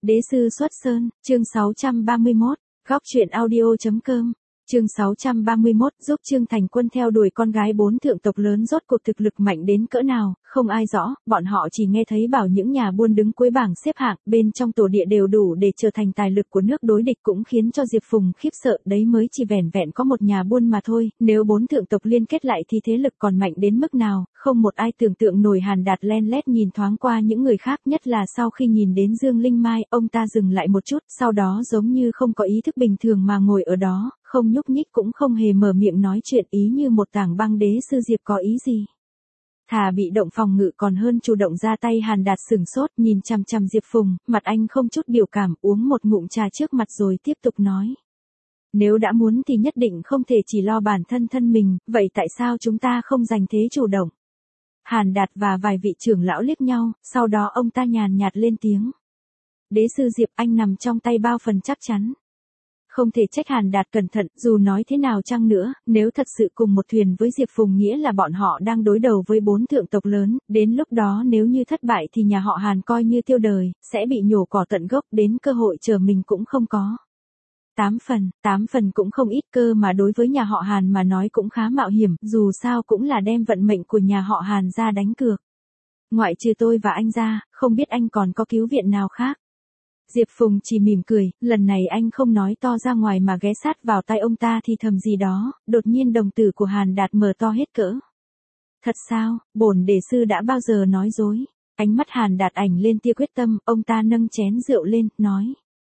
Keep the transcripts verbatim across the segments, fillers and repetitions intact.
Đế sư xuất sơn, chương sáu trăm ba mươi mốt, góc truyện audio.com, chương sáu trăm ba mươi mốt, giúp Trương Thành Quân theo đuổi con gái bốn thượng tộc lớn rốt cuộc thực lực mạnh đến cỡ nào, không ai rõ, bọn họ chỉ nghe thấy bảo những nhà buôn đứng cuối bảng xếp hạng, bên trong tổ địa đều đủ để trở thành tài lực của nước đối địch cũng khiến cho Diệp Phùng khiếp sợ, đấy mới chỉ vẻn vẹn có một nhà buôn mà thôi, nếu bốn thượng tộc liên kết lại thì thế lực còn mạnh đến mức nào, không một ai tưởng tượng nổi. Hàn Đạt len lét nhìn thoáng qua những người khác, nhất là sau khi nhìn đến Dương Linh Mai, ông ta dừng lại một chút, sau đó giống như không có ý thức bình thường mà ngồi ở đó, không nhúc nhích cũng không hề mở miệng nói chuyện, ý như một tảng băng. Đế sư Diệp có ý gì? Thà bị động phòng ngự còn hơn chủ động ra tay. Hàn Đạt sửng sốt nhìn chằm chằm Diệp Phùng, mặt anh không chút biểu cảm, uống một ngụm trà trước mặt rồi tiếp tục nói. Nếu đã muốn thì nhất định không thể chỉ lo bản thân thân mình, vậy tại sao chúng ta không giành thế chủ động? Hàn Đạt và vài vị trưởng lão liếc nhau, sau đó ông ta nhàn nhạt lên tiếng. Đế sư Diệp, anh nằm trong tay bao phần chắc chắn. Không thể trách Hàn Đạt cẩn thận, dù nói thế nào chăng nữa, nếu thật sự cùng một thuyền với Diệp Phùng nghĩa là bọn họ đang đối đầu với bốn thượng tộc lớn, đến lúc đó nếu như thất bại thì nhà họ Hàn coi như tiêu đời, sẽ bị nhổ cỏ tận gốc, đến cơ hội chờ mình cũng không có. Tám phần, tám phần cũng không ít cơ mà đối với nhà họ Hàn mà nói cũng khá mạo hiểm, dù sao cũng là đem vận mệnh của nhà họ Hàn ra đánh cược. Ngoại trừ tôi và anh ra, không biết anh còn có cứu viện nào khác. Diệp Phùng chỉ mỉm cười, lần này anh không nói to ra ngoài mà ghé sát vào tay ông ta thì thầm gì đó, đột nhiên đồng tử của Hàn Đạt mở to hết cỡ. Thật sao, bổn đề sư đã bao giờ nói dối? Ánh mắt Hàn Đạt ảnh lên tia quyết tâm, ông ta nâng chén rượu lên, nói.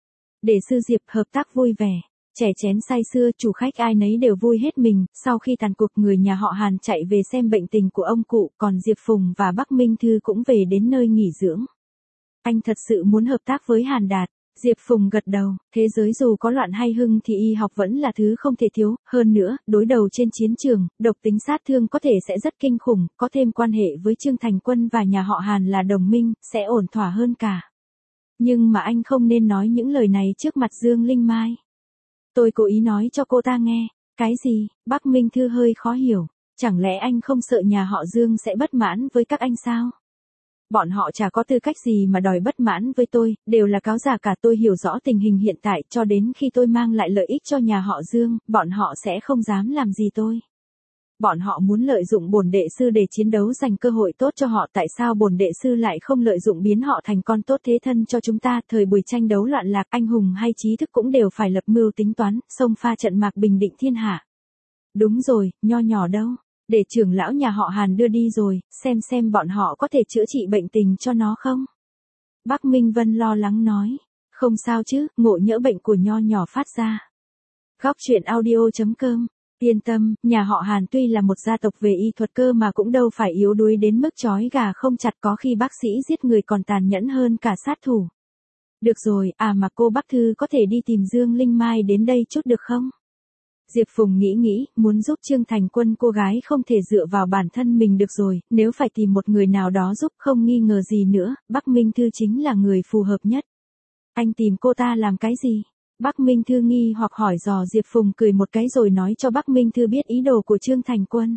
Đề sư Diệp, hợp tác vui vẻ. Chè chén say sưa, chủ khách ai nấy đều vui hết mình. Sau khi tàn cuộc, người nhà họ Hàn chạy về xem bệnh tình của ông cụ, còn Diệp Phùng và Bắc Minh Thư cũng về đến nơi nghỉ dưỡng. Anh thật sự muốn hợp tác với Hàn Đạt? Diệp Phùng gật đầu, thế giới dù có loạn hay hưng thì y học vẫn là thứ không thể thiếu, hơn nữa, đối đầu trên chiến trường, độc tính sát thương có thể sẽ rất kinh khủng, có thêm quan hệ với Trương Thành Quân và nhà họ Hàn là đồng minh, sẽ ổn thỏa hơn cả. Nhưng mà anh không nên nói những lời này trước mặt Dương Linh Mai. Tôi cố ý nói cho cô ta nghe. Cái gì? Bắc Minh Thư hơi khó hiểu. Chẳng lẽ anh không sợ nhà họ Dương sẽ bất mãn với các anh sao? Bọn họ chả có tư cách gì mà đòi bất mãn với tôi, đều là cáo giả cả. Tôi hiểu rõ tình hình hiện tại, cho đến khi tôi mang lại lợi ích cho nhà họ Dương, bọn họ sẽ không dám làm gì tôi. Bọn họ muốn lợi dụng bổn đệ sư để chiến đấu giành cơ hội tốt cho họ, tại sao bổn đệ sư lại không lợi dụng biến họ thành con tốt thế thân cho chúng ta? Thời buổi tranh đấu loạn lạc, anh hùng hay trí thức cũng đều phải lập mưu tính toán, xông pha trận mạc bình định thiên hạ. Đúng rồi, nho nhỏ đâu, để trưởng lão nhà họ Hàn đưa đi rồi, xem xem bọn họ có thể chữa trị bệnh tình cho nó không? Bắc Minh Vân lo lắng nói, không sao chứ, ngộ nhỡ bệnh của nho nhỏ phát ra. Góc truyện audio.com. Yên tâm, nhà họ Hàn tuy là một gia tộc về y thuật cơ mà cũng đâu phải yếu đuối đến mức trói gà không chặt, có khi bác sĩ giết người còn tàn nhẫn hơn cả sát thủ. Được rồi, à mà cô Bắc Thư có thể đi tìm Dương Linh Mai đến đây chút được không? Diệp Phùng nghĩ nghĩ, muốn giúp Trương Thành Quân, cô gái không thể dựa vào bản thân mình được rồi, nếu phải tìm một người nào đó giúp không nghi ngờ gì nữa, Bắc Minh Thư chính là người phù hợp nhất. Anh tìm cô ta làm cái gì? Bắc Minh Thư nghi hoặc hỏi dò. Diệp Phùng cười một cái rồi nói cho Bắc Minh Thư biết ý đồ của Trương Thành Quân.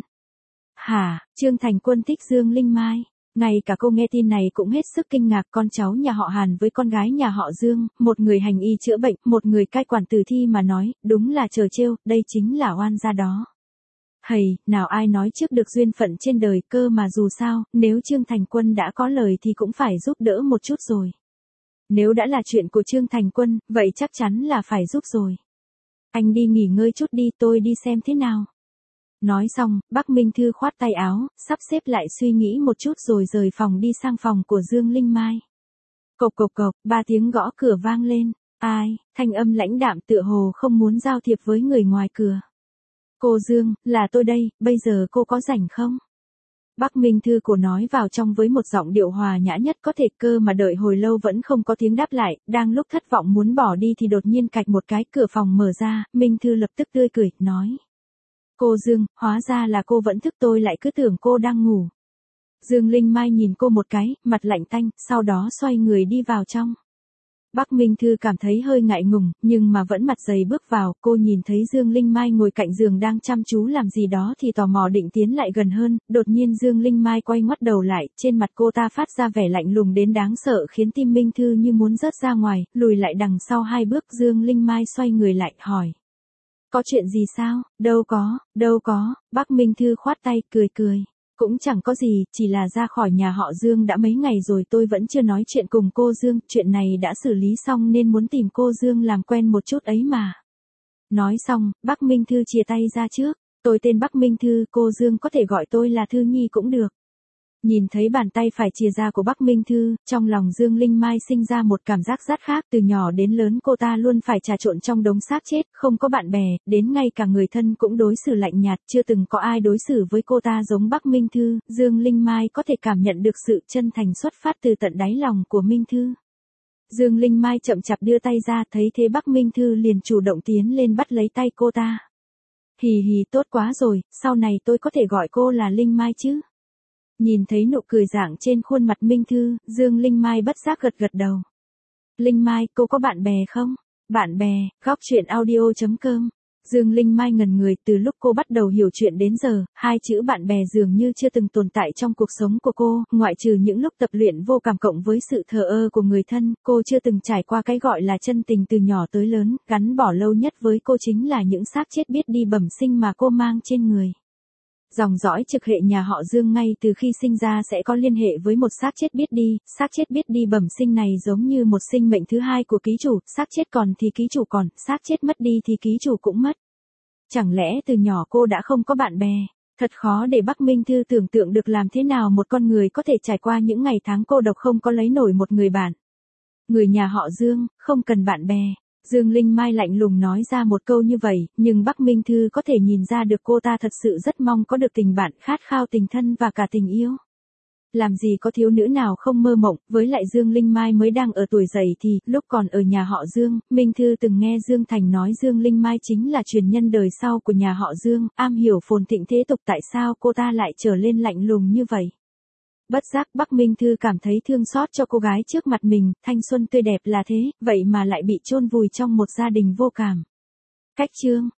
Hả, Trương Thành Quân thích Dương Linh Mai? Ngay cả cô nghe tin này cũng hết sức kinh ngạc. Con cháu nhà họ Hàn với con gái nhà họ Dương, một người hành y chữa bệnh, một người cai quản tử thi mà nói, đúng là trò trêu, đây chính là oan gia đó. Hầy, nào ai nói trước được duyên phận trên đời cơ mà, dù sao, nếu Trương Thành Quân đã có lời thì cũng phải giúp đỡ một chút rồi. Nếu đã là chuyện của Trương Thành Quân, vậy chắc chắn là phải giúp rồi. Anh đi nghỉ ngơi chút đi, tôi đi xem thế nào. Nói xong, Bắc Minh Thư khoát tay áo, sắp xếp lại suy nghĩ một chút rồi rời phòng đi sang phòng của Dương Linh Mai. Cộc cộc cộc, ba tiếng gõ cửa vang lên. Ai? Thanh âm lãnh đạm tựa hồ không muốn giao thiệp với người ngoài cửa. Cô Dương, là tôi đây, bây giờ cô có rảnh không? Bắc Minh Thư cổ nói vào trong với một giọng điệu hòa nhã nhất có thể, cơ mà đợi hồi lâu vẫn không có tiếng đáp lại, đang lúc thất vọng muốn bỏ đi thì đột nhiên cạch một cái, cửa phòng mở ra, Minh Thư lập tức tươi cười, nói. Cô Dương, hóa ra là cô vẫn thức, tôi lại cứ tưởng cô đang ngủ. Dương Linh Mai nhìn cô một cái, mặt lạnh tanh, sau đó xoay người đi vào trong. Bắc Minh Thư cảm thấy hơi ngại ngùng, nhưng mà vẫn mặt dày bước vào, cô nhìn thấy Dương Linh Mai ngồi cạnh giường đang chăm chú làm gì đó thì tò mò định tiến lại gần hơn, đột nhiên Dương Linh Mai quay ngoắt đầu lại, trên mặt cô ta phát ra vẻ lạnh lùng đến đáng sợ khiến tim Minh Thư như muốn rớt ra ngoài, lùi lại đằng sau hai bước. Dương Linh Mai xoay người lại, hỏi. Có chuyện gì sao? Đâu có, đâu có, Bắc Minh Thư khoát tay, cười cười. Cũng chẳng có gì, chỉ là ra khỏi nhà họ Dương đã mấy ngày rồi tôi vẫn chưa nói chuyện cùng cô Dương, chuyện này đã xử lý xong nên muốn tìm cô Dương làm quen một chút ấy mà. Nói xong, Bắc Minh Thư chìa tay ra trước, tôi tên Bắc Minh Thư, cô Dương có thể gọi tôi là Thư Nhi cũng được. Nhìn thấy bàn tay phải chìa ra của Bắc Minh Thư, trong lòng Dương Linh Mai sinh ra một cảm giác rất khác, từ nhỏ đến lớn cô ta luôn phải trà trộn trong đống xác chết, không có bạn bè, đến ngay cả người thân cũng đối xử lạnh nhạt, chưa từng có ai đối xử với cô ta giống Bắc Minh Thư. Dương Linh Mai có thể cảm nhận được sự chân thành xuất phát từ tận đáy lòng của Minh Thư. Dương Linh Mai chậm chạp đưa tay ra, thấy thế Bắc Minh Thư liền chủ động tiến lên bắt lấy tay cô ta. Hì hì, tốt quá rồi, sau này tôi có thể gọi cô là Linh Mai chứ? Nhìn thấy nụ cười rạng trên khuôn mặt Minh Thư, Dương Linh Mai bất giác gật gật đầu. Linh Mai, cô có bạn bè không? Bạn bè, góc truyện audio chấm com. Dương Linh Mai ngần người, từ lúc cô bắt đầu hiểu chuyện đến giờ, hai chữ bạn bè dường như chưa từng tồn tại trong cuộc sống của cô, ngoại trừ những lúc tập luyện vô cảm cộng với sự thờ ơ của người thân, cô chưa từng trải qua cái gọi là chân tình từ nhỏ tới lớn, gắn bỏ lâu nhất với cô chính là những xác chết biết đi bẩm sinh mà cô mang trên người. Dòng dõi trực hệ nhà họ Dương ngay từ khi sinh ra sẽ có liên hệ với một xác chết biết đi, xác chết biết đi bẩm sinh này giống như một sinh mệnh thứ hai của ký chủ, xác chết còn thì ký chủ còn, xác chết mất đi thì ký chủ cũng mất. Chẳng lẽ từ nhỏ cô đã không có bạn bè? Thật khó để Bắc Minh Thư tưởng tượng được làm thế nào một con người có thể trải qua những ngày tháng cô độc không có lấy nổi một người bạn. Người nhà họ Dương, không cần bạn bè. Dương Linh Mai lạnh lùng nói ra một câu như vậy, nhưng Bắc Minh Thư có thể nhìn ra được cô ta thật sự rất mong có được tình bạn, khát khao tình thân và cả tình yêu. Làm gì có thiếu nữ nào không mơ mộng, với lại Dương Linh Mai mới đang ở tuổi dậy thì, lúc còn ở nhà họ Dương, Minh Thư từng nghe Dương Thành nói Dương Linh Mai chính là truyền nhân đời sau của nhà họ Dương, am hiểu phồn thịnh thế tục, tại sao cô ta lại trở lên lạnh lùng như vậy? Bất giác Bắc Minh Thư cảm thấy thương xót cho cô gái trước mặt mình, thanh xuân tươi đẹp là thế, vậy mà lại bị chôn vùi trong một gia đình vô cảm. Cách chương